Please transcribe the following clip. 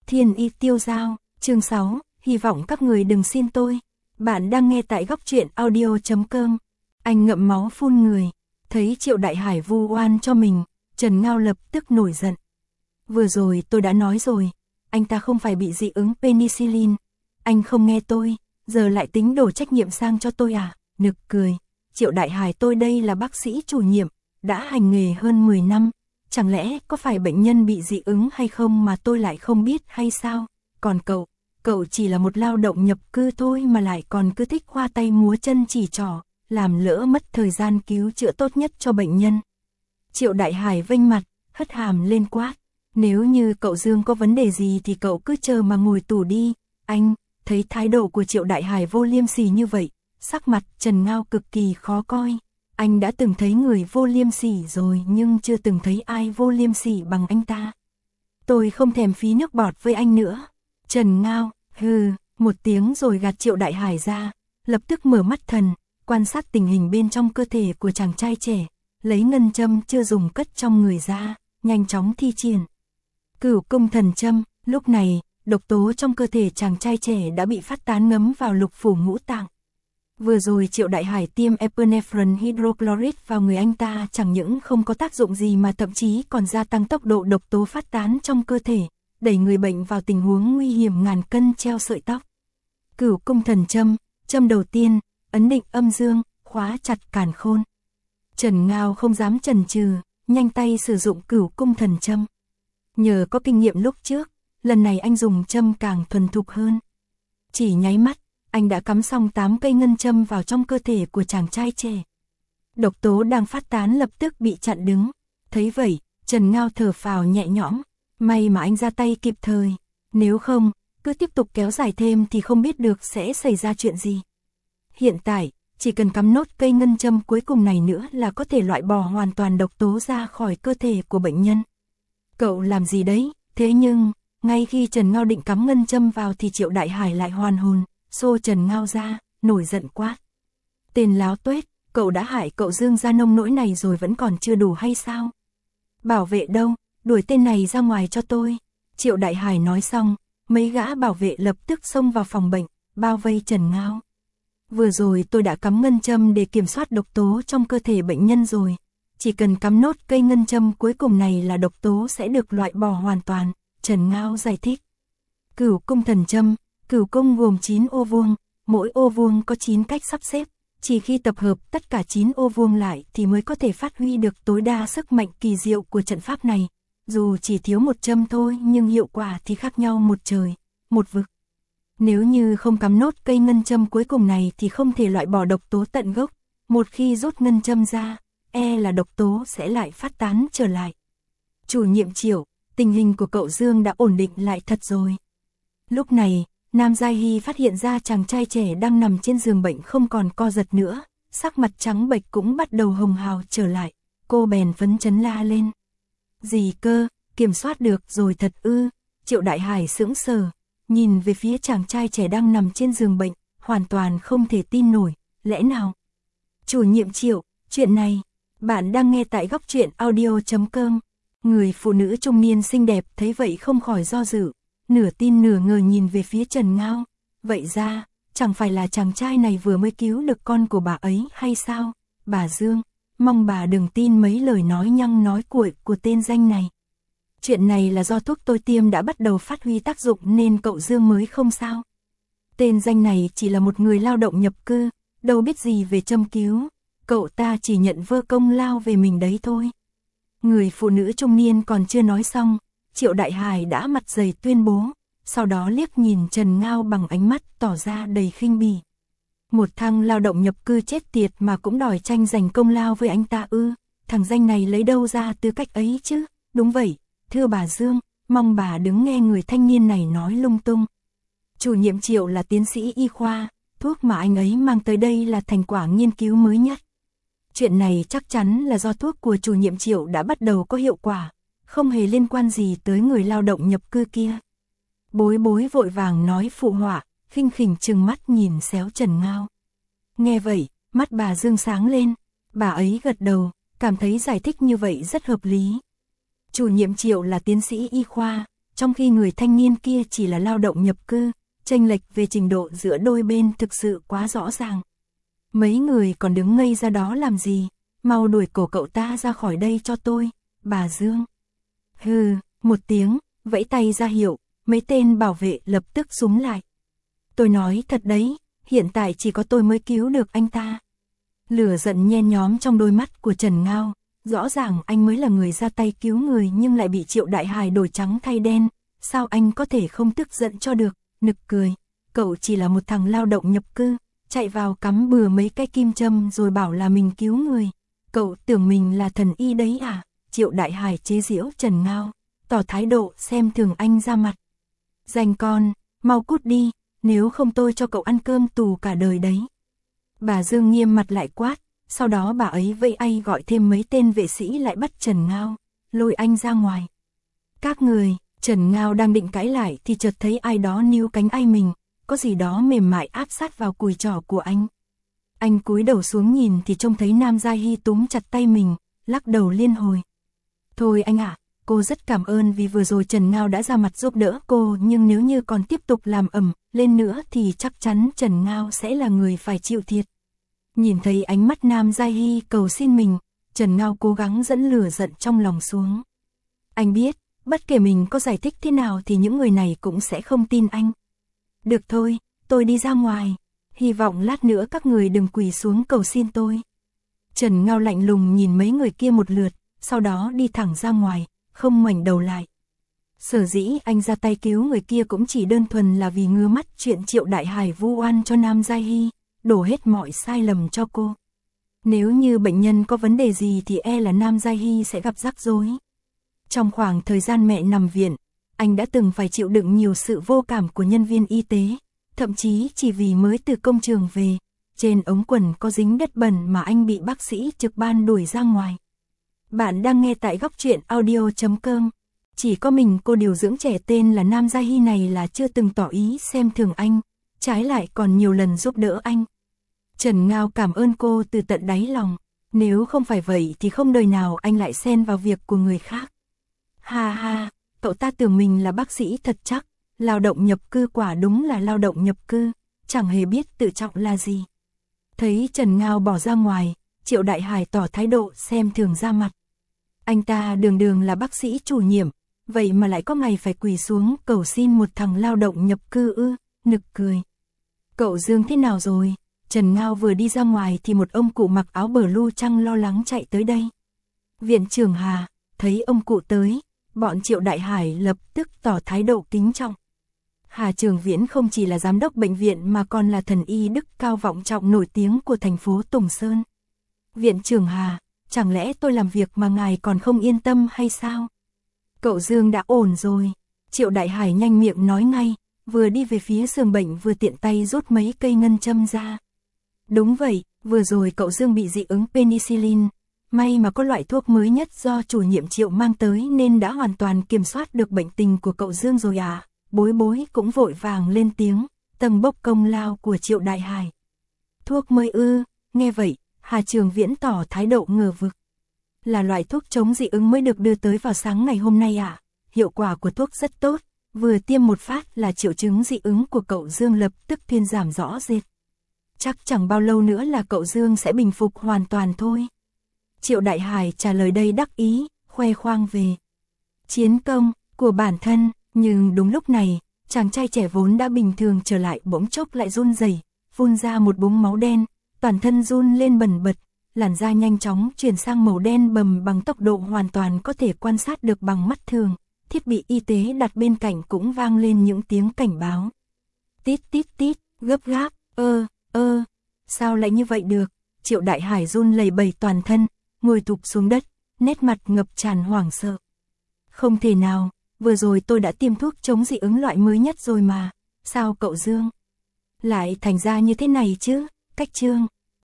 Thiên Y Tiêu Giao, chương 6, hy vọng các người đừng xin tôi. Bạn đang nghe tại góc truyện audio.com. Anh ngậm máu phun người, thấy Triệu Đại Hải vu oan cho mình, Trần Ngao lập tức nổi giận. Vừa rồi tôi đã nói rồi, anh ta không phải bị dị ứng penicillin. Anh không nghe tôi, giờ lại tính đổ trách nhiệm sang cho tôi à? Nực cười. Triệu Đại Hải, tôi đây là bác sĩ chủ nhiệm, đã hành nghề hơn 10 năm. Chẳng lẽ có phải bệnh nhân bị dị ứng hay không mà tôi lại không biết hay sao? Còn cậu chỉ là một lao động nhập cư thôi mà lại còn cứ thích khoa tay múa chân chỉ trỏ, làm lỡ mất thời gian cứu chữa tốt nhất cho bệnh nhân. Triệu Đại Hải vênh mặt, hất hàm lên quát. Nếu như cậu Dương có vấn đề gì thì cậu cứ chờ mà ngồi tù đi. Anh, thấy thái độ của Triệu Đại Hải vô liêm sỉ như vậy, sắc mặt Trần Ngao cực kỳ khó coi. Anh đã từng thấy người vô liêm sỉ rồi nhưng chưa từng thấy ai vô liêm sỉ bằng anh ta. Tôi không thèm phí nước bọt với anh nữa. Trần Ngao, hừ, một tiếng rồi gạt Triệu Đại Hải ra, lập tức mở mắt thần, quan sát tình hình bên trong cơ thể của chàng trai trẻ, lấy ngân châm chưa dùng cất trong người ra, nhanh chóng thi triển. Cửu cung thần châm, lúc này, độc tố trong cơ thể chàng trai trẻ đã bị phát tán ngấm vào lục phủ ngũ tạng. Vừa rồi Triệu Đại Hải tiêm epinephrine hydrochloride vào người anh ta chẳng những không có tác dụng gì mà thậm chí còn gia tăng tốc độ độc tố phát tán trong cơ thể, đẩy người bệnh vào tình huống nguy hiểm ngàn cân treo sợi tóc. Cửu cung thần châm, châm đầu tiên, ấn định âm dương, khóa chặt càn khôn. Trần Ngao không dám chần chừ, nhanh tay sử dụng cửu cung thần châm. Nhờ có kinh nghiệm lúc trước, lần này anh dùng châm càng thuần thục hơn. Chỉ nháy mắt, anh đã cắm xong 8 cây ngân châm vào trong cơ thể của chàng trai trẻ. Độc tố đang phát tán lập tức bị chặn đứng. Thấy vậy, Trần Ngao thở phào nhẹ nhõm. May mà anh ra tay kịp thời. Nếu không, cứ tiếp tục kéo dài thêm thì không biết được sẽ xảy ra chuyện gì. Hiện tại, chỉ cần cắm nốt cây ngân châm cuối cùng này nữa là có thể loại bỏ hoàn toàn độc tố ra khỏi cơ thể của bệnh nhân. Cậu làm gì đấy? Thế nhưng, ngay khi Trần Ngao định cắm ngân châm vào thì Triệu Đại Hải lại hoàn hồn, xô Trần Ngao ra, nổi giận quát. Tên láo tuét, cậu đã hại cậu Dương ra nông nỗi này rồi vẫn còn chưa đủ hay sao? Bảo vệ đâu, đuổi tên này ra ngoài cho tôi. Triệu Đại Hải nói xong, mấy gã bảo vệ lập tức xông vào phòng bệnh, bao vây Trần Ngao. Vừa rồi tôi đã cắm ngân châm để kiểm soát độc tố trong cơ thể bệnh nhân rồi. Chỉ cần cắm nốt cây ngân châm cuối cùng này là độc tố sẽ được loại bỏ hoàn toàn, Trần Ngao giải thích. Cửu cung thần châm, cửu cung gồm 9 ô vuông, mỗi ô vuông có 9 cách sắp xếp, chỉ khi tập hợp tất cả 9 ô vuông lại thì mới có thể phát huy được tối đa sức mạnh kỳ diệu của trận pháp này. Dù chỉ thiếu một châm thôi nhưng hiệu quả thì khác nhau một trời, một vực. Nếu như không cắm nốt cây ngân châm cuối cùng này thì không thể loại bỏ độc tố tận gốc, một khi rút ngân châm ra, là độc tố sẽ lại phát tán trở lại. Chủ nhiệm Triệu, tình hình của cậu Dương đã ổn định lại thật rồi. Lúc này, Nam Gia Hy phát hiện ra chàng trai trẻ đang nằm trên giường bệnh không còn co giật nữa, sắc mặt trắng bệch cũng bắt đầu hồng hào trở lại, cô bèn phấn chấn la lên. Gì cơ, kiểm soát được rồi thật ư? Triệu Đại Hải sững sờ, nhìn về phía chàng trai trẻ đang nằm trên giường bệnh, hoàn toàn không thể tin nổi, lẽ nào? Chủ nhiệm Triệu, chuyện này, bạn đang nghe tại góc truyện audio.com. Người phụ nữ trung niên xinh đẹp thấy vậy không khỏi do dự, nửa tin nửa ngờ nhìn về phía Trần Ngao. Vậy ra, chẳng phải là chàng trai này vừa mới cứu được con của bà ấy hay sao? Bà Dương, mong bà đừng tin mấy lời nói nhăng nói cuội của tên danh này. Chuyện này là do thuốc tôi tiêm đã bắt đầu phát huy tác dụng nên cậu Dương mới không sao. Tên danh này chỉ là một người lao động nhập cư, đâu biết gì về châm cứu. Cậu ta chỉ nhận vơ công lao về mình đấy thôi. Người phụ nữ trung niên còn chưa nói xong, Triệu Đại Hải đã mặt dày tuyên bố, sau đó liếc nhìn Trần Ngao bằng ánh mắt tỏ ra đầy khinh bỉ. Một thằng lao động nhập cư chết tiệt mà cũng đòi tranh giành công lao với anh ta ư? Thằng danh này lấy đâu ra tư cách ấy chứ? Đúng vậy, thưa bà Dương, mong bà đừng nghe người thanh niên này nói lung tung. Chủ nhiệm Triệu là tiến sĩ y khoa, thuốc mà anh ấy mang tới đây là thành quả nghiên cứu mới nhất. Chuyện này chắc chắn là do thuốc của chủ nhiệm Triệu đã bắt đầu có hiệu quả, không hề liên quan gì tới người lao động nhập cư kia. Bối bối vội vàng nói phụ họa, khinh khỉnh trừng mắt nhìn xéo Trần Ngao. Nghe vậy, mắt bà Dương sáng lên, bà ấy gật đầu, cảm thấy giải thích như vậy rất hợp lý. Chủ nhiệm Triệu là tiến sĩ y khoa, trong khi người thanh niên kia chỉ là lao động nhập cư, chênh lệch về trình độ giữa đôi bên thực sự quá rõ ràng. Mấy người còn đứng ngây ra đó làm gì, mau đuổi cổ cậu ta ra khỏi đây cho tôi, bà Dương. Hừ, một tiếng, vẫy tay ra hiệu, mấy tên bảo vệ lập tức súng lại. Tôi nói thật đấy, hiện tại chỉ có tôi mới cứu được anh ta. Lửa giận nhen nhóm trong đôi mắt của Trần Ngao, rõ ràng anh mới là người ra tay cứu người nhưng lại bị Triệu Đại Hải đổi trắng thay đen, sao anh có thể không tức giận cho được, nực cười, cậu chỉ là một thằng lao động nhập cư, chạy vào cắm bừa mấy cái kim châm rồi bảo là mình cứu người, cậu tưởng mình là thần y đấy à? Triệu Đại Hải chế giễu Trần Ngao, tỏ thái độ xem thường anh ra mặt. Danh con, mau cút đi, nếu không tôi cho cậu ăn cơm tù cả đời đấy. Bà Dương nghiêm mặt lại quát, sau đó bà ấy vẫy tay gọi thêm mấy tên vệ sĩ lại bắt Trần Ngao, lôi anh ra ngoài. Các người, Trần Ngao đang định cãi lại thì chợt thấy ai đó níu cánh tay mình, có gì đó mềm mại áp sát vào cùi trỏ của anh. Anh cúi đầu xuống nhìn thì trông thấy Nam Gia Hy túm chặt tay mình, lắc đầu liên hồi. Thôi anh ạ, cô rất cảm ơn vì vừa rồi Trần Ngao đã ra mặt giúp đỡ cô, nhưng nếu như còn tiếp tục làm ầm lên nữa thì chắc chắn Trần Ngao sẽ là người phải chịu thiệt. Nhìn thấy ánh mắt Nam Gia Hy cầu xin mình, Trần Ngao cố gắng dẫn lửa giận trong lòng xuống. Anh biết, bất kể mình có giải thích thế nào thì những người này cũng sẽ không tin anh. Được thôi, tôi đi ra ngoài, hy vọng lát nữa các người đừng quỳ xuống cầu xin tôi. Trần Ngao lạnh lùng nhìn mấy người kia một lượt, sau đó đi thẳng ra ngoài, không ngoảnh đầu lại. Sở dĩ anh ra tay cứu người kia cũng chỉ đơn thuần là vì ngứa mắt chuyện Triệu Đại Hải vu oan cho Nam Gia Hy, đổ hết mọi sai lầm cho cô. Nếu như bệnh nhân có vấn đề gì thì e là Nam Gia Hy sẽ gặp rắc rối. Trong khoảng thời gian mẹ nằm viện, anh đã từng phải chịu đựng nhiều sự vô cảm của nhân viên y tế, thậm chí chỉ vì mới từ công trường về, trên ống quần có dính đất bẩn mà anh bị bác sĩ trực ban đuổi ra ngoài. Bạn đang nghe tại góc truyện audio.com. Chỉ có mình cô điều dưỡng trẻ tên là Nam Gia Hy này là chưa từng tỏ ý xem thường anh, trái lại còn nhiều lần giúp đỡ anh. Trần Ngao cảm ơn cô từ tận đáy lòng, nếu không phải vậy thì không đời nào anh lại xen vào việc của người khác. Ha ha, cậu ta tưởng mình là bác sĩ thật chắc, lao động nhập cư quả đúng là lao động nhập cư, chẳng hề biết tự trọng là gì. Thấy Trần Ngao bỏ ra ngoài, Triệu Đại Hải tỏ thái độ xem thường ra mặt. Anh ta đường đường là bác sĩ chủ nhiệm, vậy mà lại có ngày phải quỳ xuống cầu xin một thằng lao động nhập cư ư, nực cười. Cậu Dương thế nào rồi? Trần Ngao vừa đi ra ngoài thì một ông cụ mặc áo blue trắng lo lắng chạy tới đây. Viện trưởng Hà, thấy ông cụ tới, bọn Triệu Đại Hải lập tức tỏ thái độ kính trọng. Hà Trường Viễn không chỉ là giám đốc bệnh viện mà còn là thần y đức cao vọng trọng nổi tiếng của thành phố Tùng Sơn. Viện trưởng Hà, chẳng lẽ tôi làm việc mà ngài còn không yên tâm hay sao? Cậu Dương đã ổn rồi. Triệu Đại Hải nhanh miệng nói ngay, vừa đi về phía giường bệnh vừa tiện tay rút mấy cây ngân châm ra. Đúng vậy, vừa rồi cậu Dương bị dị ứng penicillin. May mà có loại thuốc mới nhất do chủ nhiệm Triệu mang tới nên đã hoàn toàn kiểm soát được bệnh tình của cậu Dương rồi à. Bối bối cũng vội vàng lên tiếng, tầng bốc công lao của Triệu Đại Hải. Thuốc mới ư? Nghe vậy, Hà Trường Viễn tỏ thái độ ngờ vực. Là loại thuốc chống dị ứng mới được đưa tới vào sáng ngày hôm nay à? Hiệu quả của thuốc rất tốt, vừa tiêm một phát là triệu chứng dị ứng của cậu Dương lập tức thuyên giảm rõ rệt. Chắc chẳng bao lâu nữa là cậu Dương sẽ bình phục hoàn toàn thôi. Triệu Đại Hải trả lời đầy đắc ý, khoe khoang về chiến công của bản thân, nhưng đúng lúc này, chàng trai trẻ vốn đã bình thường trở lại bỗng chốc lại run rẩy, phun ra một búng máu đen, toàn thân run lên bần bật, làn da nhanh chóng chuyển sang màu đen bầm bằng tốc độ hoàn toàn có thể quan sát được bằng mắt thường, thiết bị y tế đặt bên cạnh cũng vang lên những tiếng cảnh báo. Tít tít tít, gấp gáp, sao lại như vậy được? Triệu Đại Hải run lẩy bẩy toàn thân, ngồi thụp xuống đất, nét mặt ngập tràn hoảng sợ. Không thể nào, vừa rồi tôi đã tiêm thuốc chống dị ứng loại mới nhất rồi mà, sao cậu Dương lại thành ra như thế này chứ? Cách Trương